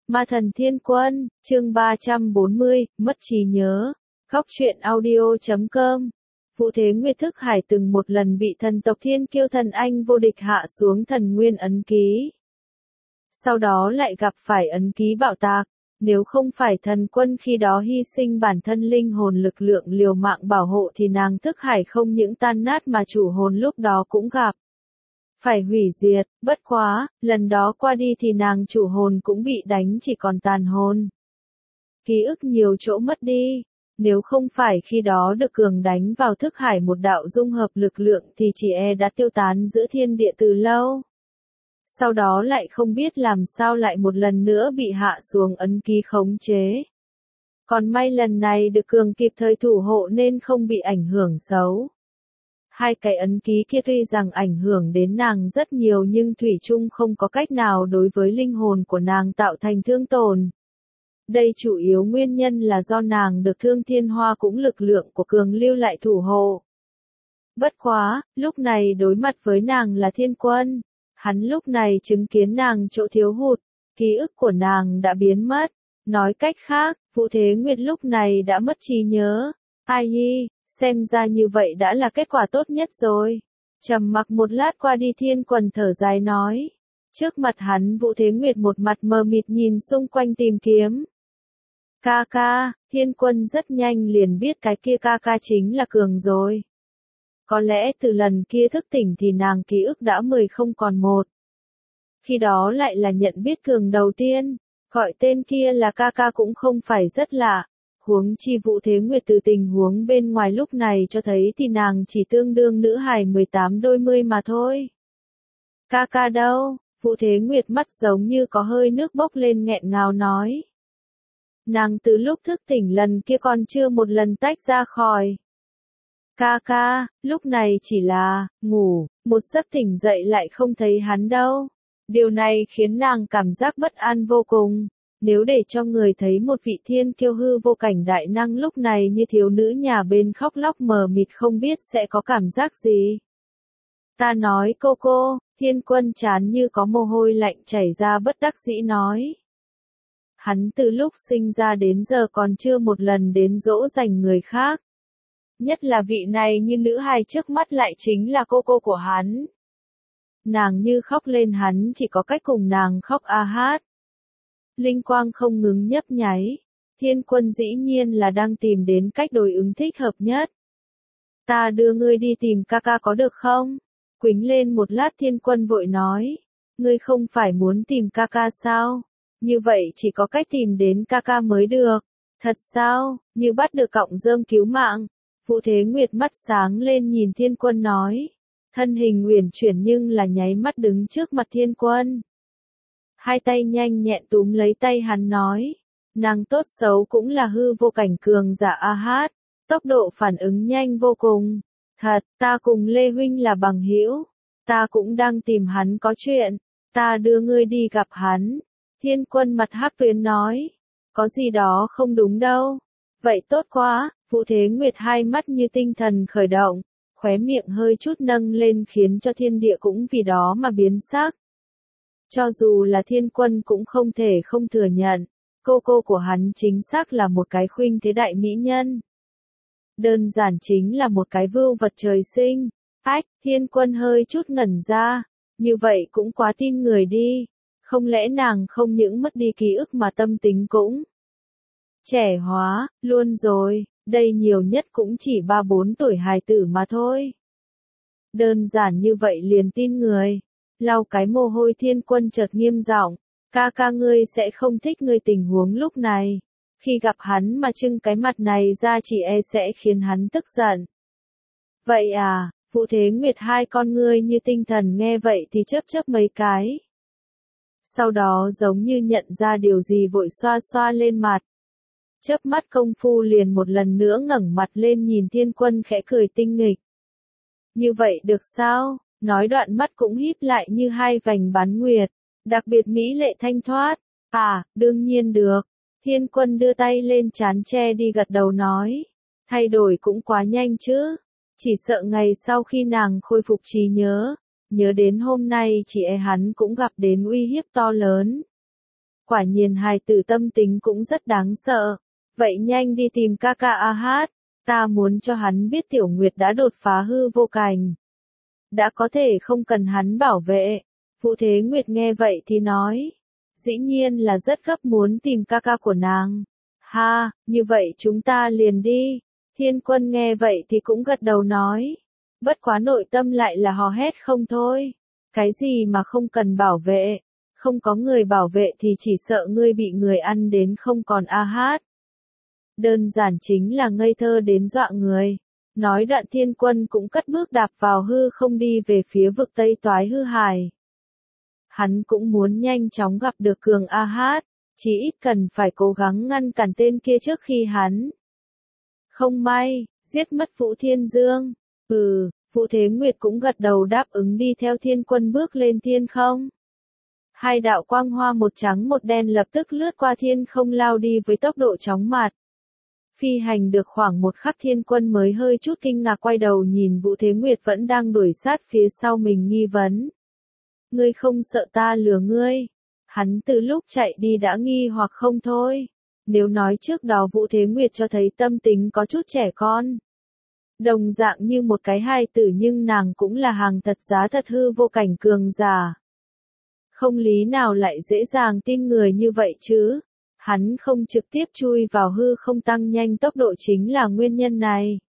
Ma thần thiên quân, chương 340, mất trí nhớ. Góc truyện audio.com. Vũ Thế Nguyệt Thức Hải từng một lần bị thần tộc Thiên Kiêu thần anh vô địch hạ xuống thần nguyên ấn ký. Sau đó lại gặp phải ấn ký bạo tạc, nếu không phải thần quân khi đó hy sinh bản thân linh hồn lực lượng liều mạng bảo hộ thì nàng Thức Hải không những tan nát mà chủ hồn lúc đó cũng gặp phải hủy diệt. Bất quá, lần đó qua đi thì nàng chủ hồn cũng bị đánh chỉ còn tàn hồn. Ký ức nhiều chỗ mất đi, nếu không phải khi đó được cường đánh vào Thức Hải một đạo dung hợp lực lượng thì chỉ đã tiêu tán giữa thiên địa từ lâu. Sau đó lại không biết làm sao lại một lần nữa bị hạ xuống ấn ký khống chế. Còn may lần này được cường kịp thời thủ hộ nên không bị ảnh hưởng xấu. Hai cái ấn ký kia tuy rằng ảnh hưởng đến nàng rất nhiều nhưng thủy chung không có cách nào đối với linh hồn của nàng tạo thành thương tổn. Đây chủ yếu nguyên nhân là do nàng được Thương Thiên Hoa cũng lực lượng của cường lưu lại thủ hộ. Bất quá, lúc này đối mặt với nàng là Thiên Quân. Hắn lúc này chứng kiến nàng chỗ thiếu hụt, ký ức của nàng đã biến mất. Nói cách khác, Vũ Thế Nguyệt lúc này đã mất trí nhớ. Ai hi, xem ra như vậy đã là kết quả tốt nhất rồi. Trầm mặc một lát qua đi Thiên Quân thở dài nói. Trước mặt hắn Vũ Thế Nguyệt một mặt mờ mịt nhìn xung quanh tìm kiếm. Ca ca, Thiên Quân rất nhanh liền biết cái kia ca ca chính là Cường rồi. Có lẽ từ lần kia thức tỉnh thì nàng ký ức đã 10 không còn 1. Khi đó lại là nhận biết Cường đầu tiên, gọi tên kia là ca ca cũng không phải rất lạ. Huống chi Vũ Thế Nguyệt từ tình huống bên ngoài lúc này cho thấy thì nàng chỉ tương đương nữ hài 18 đôi mươi mà thôi. Ca ca đâu? Vũ Thế Nguyệt mắt giống như có hơi nước bốc lên nghẹn ngào nói. Nàng từ lúc thức tỉnh lần kia còn chưa một lần tách ra khỏi. Ca ca, lúc này chỉ là, ngủ, một giấc tỉnh dậy lại không thấy hắn đâu. Điều này khiến nàng cảm giác bất an vô cùng. Nếu để cho người thấy một vị thiên kiêu hư vô cảnh đại năng lúc này như thiếu nữ nhà bên khóc lóc mờ mịt không biết sẽ có cảm giác gì. Ta nói cô, Thiên Quân chán như có mồ hôi lạnh chảy ra bất đắc dĩ nói. Hắn từ lúc sinh ra đến giờ còn chưa một lần đến dỗ dành người khác. Nhất là vị này như nữ hài trước mắt lại chính là cô của hắn. Nàng như khóc lên hắn chỉ có cách cùng nàng khóc a hát. Linh quang không ngừng nhấp nháy. Thiên Quân dĩ nhiên là đang tìm đến cách đối ứng thích hợp nhất. Ta đưa ngươi đi tìm ca ca có được không? Quýnh lên một lát Thiên Quân vội nói. Ngươi không phải muốn tìm ca ca sao? Như vậy chỉ có cách tìm đến ca ca mới được. Thật sao? Như bắt được cọng rơm cứu mạng. Vũ Thế Nguyệt mắt sáng lên nhìn Thiên Quân nói. Thân hình uyển chuyển nhưng là nháy mắt đứng trước mặt Thiên Quân. Hai tay nhanh nhẹn túm lấy tay hắn nói. Nàng tốt xấu cũng là hư vô cảnh cường giả a hát. Tốc độ phản ứng nhanh vô cùng. Thật, ta cùng Lê Huynh là bằng hữu. Ta cũng đang tìm hắn có chuyện. Ta đưa ngươi đi gặp hắn. Thiên Quân mặt hắc tuyến nói. Có gì đó không đúng đâu. Vậy tốt quá. Vũ Thế Nguyệt hai mắt như tinh thần khởi động, khóe miệng hơi chút nâng lên khiến cho thiên địa cũng vì đó mà biến sắc. Cho dù là Thiên Quân cũng không thể không thừa nhận, cô của hắn chính xác là một cái khuynh thế đại mỹ nhân. Đơn giản chính là một cái vưu vật trời sinh. Ách, Thiên Quân hơi chút ngẩn ra, như vậy cũng quá tin người đi. Không lẽ nàng không những mất đi ký ức mà tâm tính cũng trẻ hóa, luôn rồi. Đây nhiều nhất cũng chỉ 3-4 tuổi hài tử mà thôi. Đơn giản như vậy liền tin người. Lau cái mồ hôi Thiên Quân chợt nghiêm giọng. Ca ca ngươi sẽ không thích ngươi tình huống lúc này. Khi gặp hắn mà trưng cái mặt này ra chỉ sẽ khiến hắn tức giận. Vậy à, Vũ Thế Nguyệt hai con ngươi như tinh thần nghe vậy thì chớp mấy cái. Sau đó giống như nhận ra điều gì vội xoa xoa lên mặt. Chớp mắt công phu liền một lần nữa ngẩng mặt lên nhìn Thiên Quân khẽ cười tinh nghịch. Như vậy được sao? Nói đoạn mắt cũng híp lại như hai vành bán nguyệt, đặc biệt mỹ lệ thanh thoát. À, đương nhiên được. Thiên Quân đưa tay lên trán che đi gật đầu nói. Thay đổi cũng quá nhanh chứ. Chỉ sợ ngày sau khi nàng khôi phục trí nhớ đến hôm nay hắn cũng gặp đến uy hiếp to lớn. Quả nhiên hài tử tâm tính cũng rất đáng sợ. Vậy nhanh đi tìm ca ca A Hát, ta muốn cho hắn biết Tiểu Nguyệt đã đột phá hư vô cảnh. Đã có thể không cần hắn bảo vệ. Vũ Thế Nguyệt nghe vậy thì nói. Dĩ nhiên là rất gấp muốn tìm ca ca của nàng. Ha, như vậy chúng ta liền đi. Thiên Quân nghe vậy thì cũng gật đầu nói. Bất quá nội tâm lại là hò hét không thôi. Cái gì mà không cần bảo vệ. Không có người bảo vệ thì chỉ sợ ngươi bị người ăn đến không còn A Hát. Đơn giản chính là ngây thơ đến dọa người. Nói đoạn Thiên Quân cũng cất bước đạp vào hư không đi về phía vực Tây Toái Hư Hải. Hắn cũng muốn nhanh chóng gặp được Cường A Hát, chỉ ít cần phải cố gắng ngăn cản tên kia trước khi hắn. Không may, giết mất Vũ Thiên Dương. Vũ Thế Nguyệt cũng gật đầu đáp ứng đi theo Thiên Quân bước lên thiên không. Hai đạo quang hoa một trắng một đen lập tức lướt qua thiên không lao đi với tốc độ chóng mặt. Phi hành được khoảng một khắc Thiên Quân mới hơi chút kinh ngạc quay đầu nhìn Vũ Thế Nguyệt vẫn đang đuổi sát phía sau mình nghi vấn. Ngươi không sợ ta lừa ngươi? Hắn từ lúc chạy đi đã nghi hoặc không thôi. Nếu nói trước đó Vũ Thế Nguyệt cho thấy tâm tính có chút trẻ con. Đồng dạng như một cái hài tử nhưng nàng cũng là hàng thật giá thật hư vô cảnh cường giả. Không lý nào lại dễ dàng tin người như vậy chứ. Hắn không trực tiếp chui vào hư không tăng nhanh tốc độ chính là nguyên nhân này.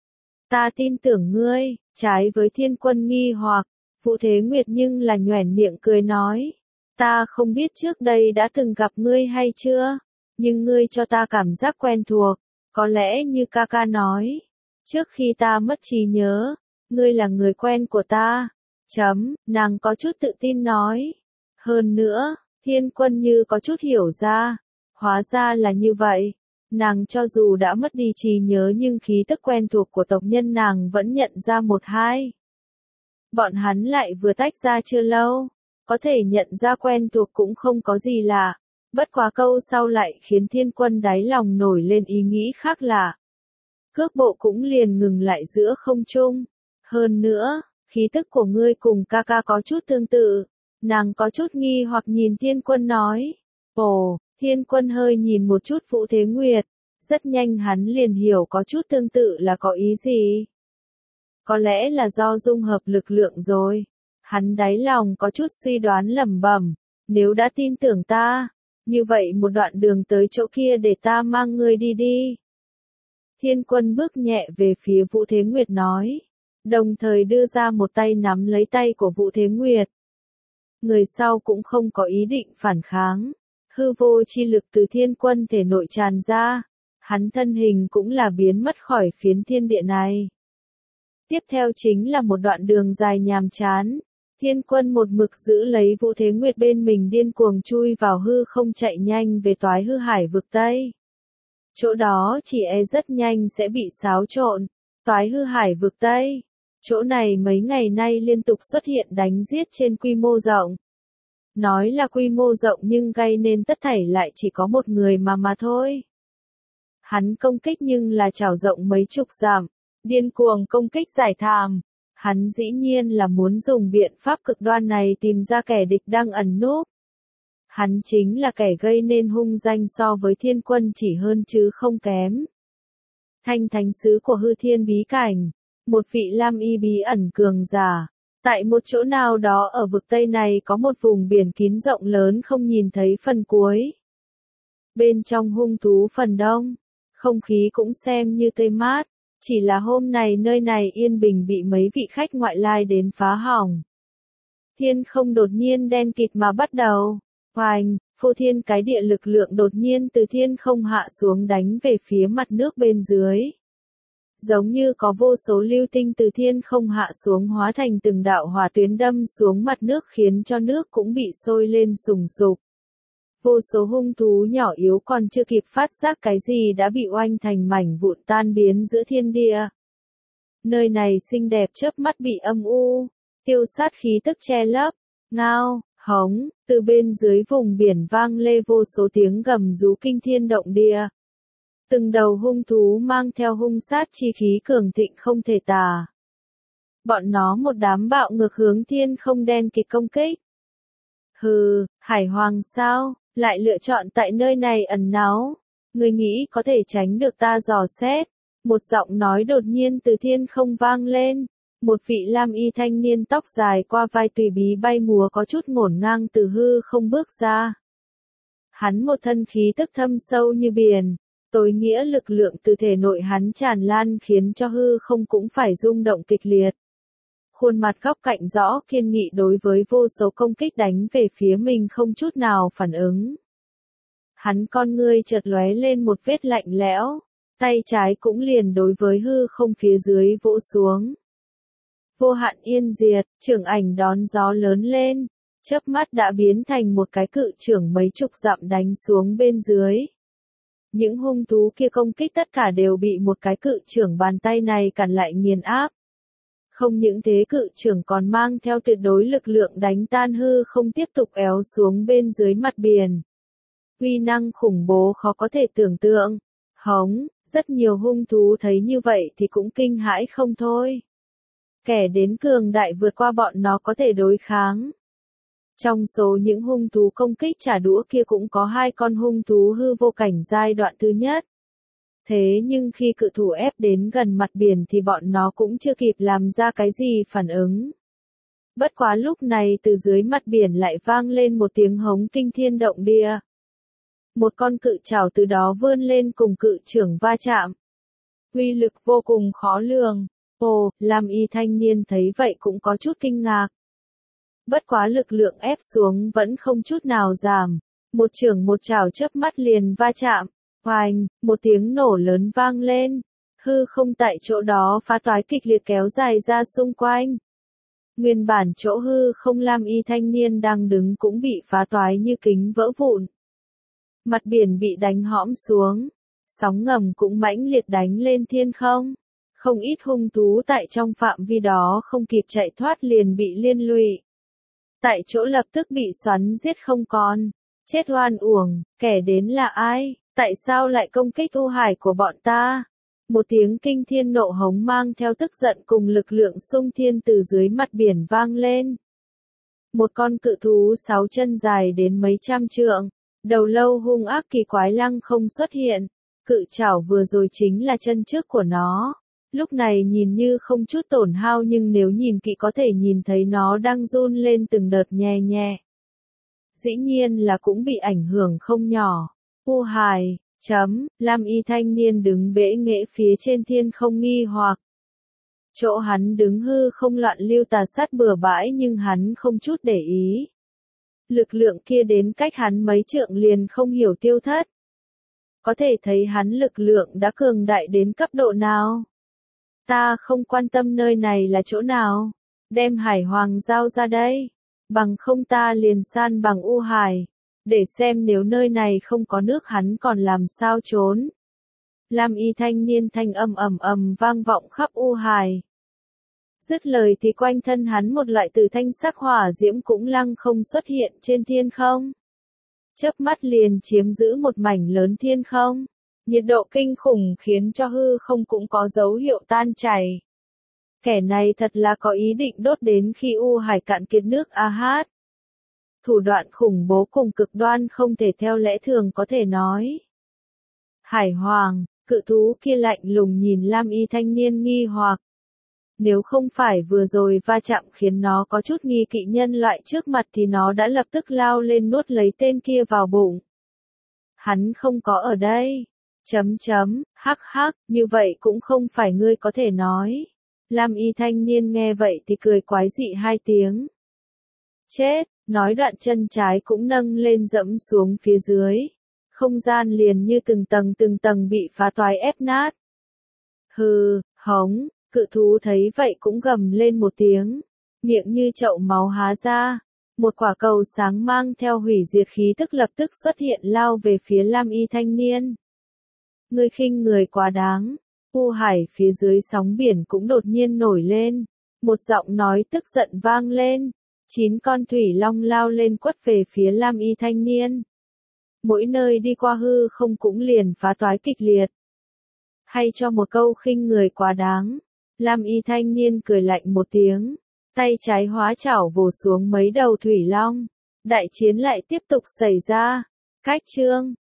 Ta tin tưởng ngươi, trái với Thiên Quân nghi hoặc, Vũ Thế Nguyệt nhưng là nhoẻn miệng cười nói. Ta không biết trước đây đã từng gặp ngươi hay chưa, nhưng ngươi cho ta cảm giác quen thuộc, có lẽ như ca ca nói. Trước khi ta mất trí nhớ, ngươi là người quen của ta. Nàng có chút tự tin nói. Hơn nữa, Thiên Quân như có chút hiểu ra. Hóa ra là như vậy. Nàng cho dù đã mất đi trí nhớ nhưng khí tức quen thuộc của tộc nhân nàng vẫn nhận ra một hai. Bọn hắn lại vừa tách ra chưa lâu. Có thể nhận ra quen thuộc cũng không có gì lạ. Bất quá câu sau lại khiến Thiên Quân đáy lòng nổi lên ý nghĩ khác lạ. Cước bộ cũng liền ngừng lại giữa không trung. Hơn nữa, khí tức của ngươi cùng ca ca có chút tương tự. Nàng có chút nghi hoặc nhìn Thiên Quân nói. Ồ, Thiên Quân hơi nhìn một chút Vũ Thế Nguyệt. Rất nhanh hắn liền hiểu có chút tương tự là có ý gì. Có lẽ là do dung hợp lực lượng rồi. Hắn đáy lòng có chút suy đoán lẩm bẩm. Nếu đã tin tưởng ta, như vậy một đoạn đường tới chỗ kia để ta mang ngươi đi đi. Thiên Quân bước nhẹ về phía Vũ Thế Nguyệt nói. Đồng thời đưa ra một tay nắm lấy tay của Vũ Thế Nguyệt. Người sau cũng không có ý định phản kháng. Hư vô chi lực từ Thiên Quân thể nội tràn ra. Hắn thân hình cũng là biến mất khỏi phiến thiên địa này. Tiếp theo chính là một đoạn đường dài nhàm chán. Thiên Quân một mực giữ lấy Vũ Thế Nguyệt bên mình điên cuồng chui vào hư không chạy nhanh về Toái Hư Hải vực Tây. Chỗ đó chỉ rất nhanh sẽ bị xáo trộn. Toái Hư Hải vực Tây. Chỗ này mấy ngày nay liên tục xuất hiện đánh giết trên quy mô rộng. Nói là quy mô rộng nhưng gây nên tất thảy lại chỉ có một người mà thôi. Hắn công kích nhưng là trảo rộng mấy chục dặm, điên cuồng công kích giải thảm. Hắn dĩ nhiên là muốn dùng biện pháp cực đoan này tìm ra kẻ địch đang ẩn núp. Hắn chính là kẻ gây nên hung danh so với Thiên Quân chỉ hơn chứ không kém. Thanh thánh sứ của hư thiên bí cảnh, một vị lam y bí ẩn cường giả. Tại một chỗ nào đó ở vực Tây này có một vùng biển kín rộng lớn không nhìn thấy phần cuối. Bên trong hung thú phần đông, không khí cũng xem như tươi mát, chỉ là hôm nay nơi này yên bình bị mấy vị khách ngoại lai đến phá hỏng. Thiên không đột nhiên đen kịt mà bắt đầu. Hoành, phô thiên cái địa lực lượng đột nhiên từ thiên không hạ xuống đánh về phía mặt nước bên dưới. Giống như có vô số lưu tinh từ thiên không hạ xuống hóa thành từng đạo hỏa tuyến đâm xuống mặt nước khiến cho nước cũng bị sôi lên sùng sục. Vô số hung thú nhỏ yếu còn chưa kịp phát giác cái gì đã bị oanh thành mảnh vụn tan biến giữa thiên địa. Nơi này xinh đẹp chớp mắt bị âm u, tiêu sát khí tức che lấp, ngao, hống, từ bên dưới vùng biển vang lê vô số tiếng gầm rú kinh thiên động địa. Từng đầu hung thú mang theo hung sát chi khí cường thịnh không thể tả. Bọn nó một đám bạo ngược hướng thiên không đen kịt công kích. Hừ, hải hoàng sao, lại lựa chọn tại nơi này ẩn náu. Ngươi nghĩ có thể tránh được ta dò xét? Một giọng nói đột nhiên từ thiên không vang lên. Một vị lam y thanh niên tóc dài qua vai tùy bí bay múa có chút ngổn ngang từ hư không bước ra. Hắn một thân khí tức thâm sâu như biển, tối nghĩa lực lượng từ thể nội hắn tràn lan khiến cho hư không cũng phải rung động kịch liệt. Khuôn mặt góc cạnh rõ kiên nghị đối với vô số công kích đánh về phía mình không chút nào phản ứng. Hắn con ngươi chợt lóe lên một vết lạnh lẽo, tay trái cũng liền đối với hư không phía dưới vỗ xuống. Vô hạn yên diệt, trường ảnh đón gió lớn lên, chớp mắt đã biến thành một cái cự trưởng mấy chục dặm đánh xuống bên dưới. Những hung thú kia công kích tất cả đều bị một cái cự trưởng bàn tay này cản lại nghiền áp. Không những thế cự trưởng còn mang theo tuyệt đối lực lượng đánh tan hư không tiếp tục éo xuống bên dưới mặt biển. Uy năng khủng bố khó có thể tưởng tượng. Hống, rất nhiều hung thú thấy như vậy thì cũng kinh hãi không thôi. Kẻ đến cường đại vượt qua bọn nó có thể đối kháng. Trong số những hung thú công kích trả đũa kia cũng có 2 con hung thú hư vô cảnh giai đoạn thứ nhất. Thế nhưng khi cự thủ ép đến gần mặt biển thì bọn nó cũng chưa kịp làm ra cái gì phản ứng. Bất quá lúc này từ dưới mặt biển lại vang lên một tiếng hống kinh thiên động địa. Một con cự trảo từ đó vươn lên cùng cự trưởng va chạm. Uy lực vô cùng khó lường. Ồ, lam y thanh niên thấy vậy cũng có chút kinh ngạc. Bất quá lực lượng ép xuống vẫn không chút nào giảm. Một trưởng một trảo chớp mắt liền va chạm. Oanh, một tiếng nổ lớn vang lên. Hư không tại chỗ đó phá toái kịch liệt kéo dài ra xung quanh. Nguyên bản chỗ hư không lam y thanh niên đang đứng cũng bị phá toái như kính vỡ vụn. Mặt biển bị đánh hõm xuống. Sóng ngầm cũng mãnh liệt đánh lên thiên không. Không ít hung thú tại trong phạm vi đó không kịp chạy thoát liền bị liên lụy. Tại chỗ lập tức bị xoắn giết không còn. Chết oan uổng, kẻ đến là ai? Tại sao lại công kích U Hải của bọn ta? Một tiếng kinh thiên nộ hống mang theo tức giận cùng lực lượng xung thiên từ dưới mặt biển vang lên. Một con cự thú 6 chân dài đến mấy trăm trượng, đầu lâu hung ác kỳ quái lăng không xuất hiện. Cự trảo vừa rồi chính là chân trước của nó. Lúc này nhìn như không chút tổn hao nhưng nếu nhìn kỹ có thể nhìn thấy nó đang run lên từng đợt nhẹ nhẹ. Dĩ nhiên là cũng bị ảnh hưởng không nhỏ. U Hải, lam y thanh niên đứng bẽ nghễ phía trên thiên không nghi hoặc. Chỗ hắn đứng hư không loạn lưu tà sát bừa bãi nhưng hắn không chút để ý. Lực lượng kia đến cách hắn mấy trượng liền không hiểu tiêu thất. Có thể thấy hắn lực lượng đã cường đại đến cấp độ nào. Ta không quan tâm nơi này là chỗ nào. Đem Hải Hoàng giao ra đây. Bằng không ta liền san bằng U Hải. Để xem nếu nơi này không có nước hắn còn làm sao trốn. Lam y thanh niên thanh âm ầm ầm vang vọng khắp U Hải. Dứt lời thì quanh thân hắn một loại từ thanh sắc hỏa diễm cũng lăng không xuất hiện trên thiên không. Chớp mắt liền chiếm giữ một mảnh lớn thiên không. Nhiệt độ kinh khủng khiến cho hư không cũng có dấu hiệu tan chảy. Kẻ này thật là có ý định đốt đến khi U Hải cạn kiệt nước a hát. Thủ đoạn khủng bố cùng cực đoan không thể theo lẽ thường có thể nói. Hải Hoàng, cự thú kia lạnh lùng nhìn lam y thanh niên nghi hoặc. Nếu không phải vừa rồi va chạm khiến nó có chút nghi kỵ nhân loại trước mặt thì nó đã lập tức lao lên nuốt lấy tên kia vào bụng. Hắn không có ở đây. Hắc hắc, như vậy cũng không phải ngươi có thể nói. Lam y thanh niên nghe vậy thì cười quái dị 2 tiếng. Chết, nói đoạn chân trái cũng nâng lên dẫm xuống phía dưới. Không gian liền như từng tầng bị phá toái ép nát. Hừ, hống, cự thú thấy vậy cũng gầm lên một tiếng. Miệng như chậu máu há ra. Một quả cầu sáng mang theo hủy diệt khí tức lập tức xuất hiện lao về phía lam y thanh niên. Ngươi khinh người quá đáng. U Hải phía dưới sóng biển cũng đột nhiên nổi lên. Một giọng nói tức giận vang lên. 9 con thủy long lao lên quất về phía lam y thanh niên. Mỗi nơi đi qua hư không cũng liền phá toái kịch liệt. Hay cho một câu khinh người quá đáng. Lam y thanh niên cười lạnh một tiếng. Tay trái hóa chảo vồ xuống mấy đầu thủy long. Đại chiến lại tiếp tục xảy ra. Cách chương